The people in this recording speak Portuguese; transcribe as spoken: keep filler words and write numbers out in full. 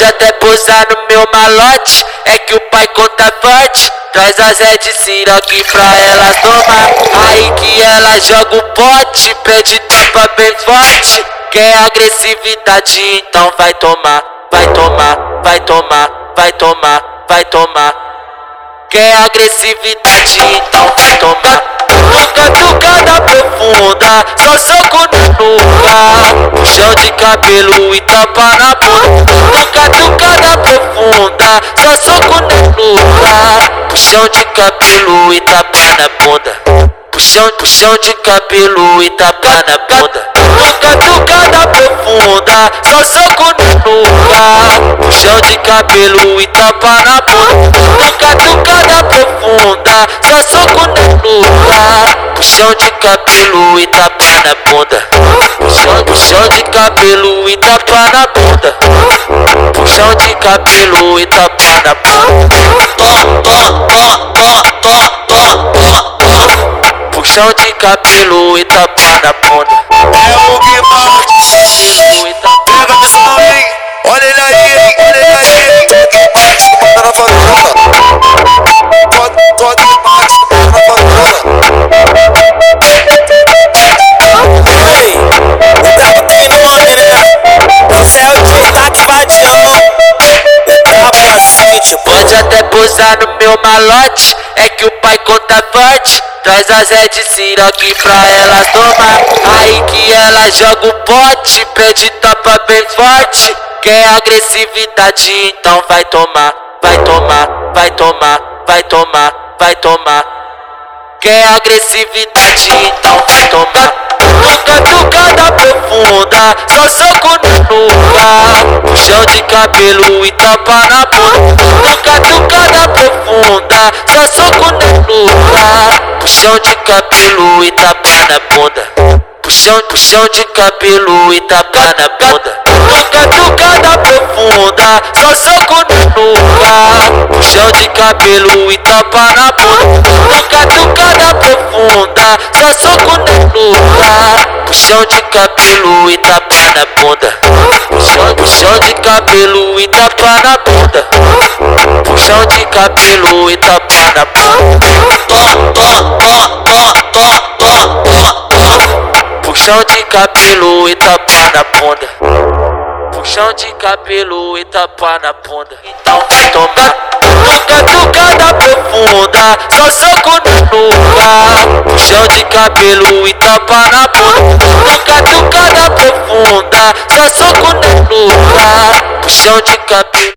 Pode até posar no meu malote, é que o pai conta forte. Traz a Zé de Siroque pra ela tomar. Aí que ela joga o pote, pede tapa bem forte. Quer agressividade, então vai tomar. Vai tomar, vai tomar, vai tomar, vai tomar. Quer agressividade, então vai tomar. Catucada profunda, só soco na nuca, puxão de cabelo e tapa na bunda. Catucada profunda, só soco na nuca, puxão de cabelo e tapa na bunda. Puxão, puxão de cabelo e tapa na bunda. Catucada profunda, só soco na nuca, puxão de cabelo e tapa na bunda. Catucada profunda, só soco na nuca, puxão de cabelo e tapa na bunda. Puxão, puxão de cabelo e tapa na bunda. Puxão de cabelo e tapa na bunda. Puxão de cabelo e tapa na bunda. É o Guimar, pega a visão, hein? Olha ele aí, hein? Olha ele aí, hein? Guimar, manda na favela. Pode, pode, Guimar, manda na favela. Ei, o brabo tem nome, né? Esse é o tic-tac vadião. O brabo é assim, tipo. Pode até posar no meu malote, é que o pai conta forte. Traz a Zé de Siroque pra ela tomar. Aí que ela joga o pote, pede tapa bem forte. Quer agressividade, então vai tomar. Vai tomar, vai tomar, vai tomar, vai tomar. Quer agressividade, então vai tomar. Catucada profunda, só soco na nuca, puxão de cabelo e tapa na bunda. Catucada profunda, só soco na nuca, puxão de cabelo e tapa na bunda. Puxão, puxão de cabelo e tapa na bunda. Catucada profunda, só soco na nuca, puxão de cabelo e tapa na bunda. Catucada profunda, só soco na nuca, puxão de cabelo e tapa na bunda. Puxão, puxão de cabelo e tapa na bunda. Puxão de cabelo e tapa na bunda. Puxão de cabelo e tapa na bunda. Puxão de cabelo e tapa na bunda. Então vai tomar. Catucada profunda, só soco na nuca, puxão de cabelo e tapa na bunda. Catucada profunda, só soco na nuca, puxão de cabelo.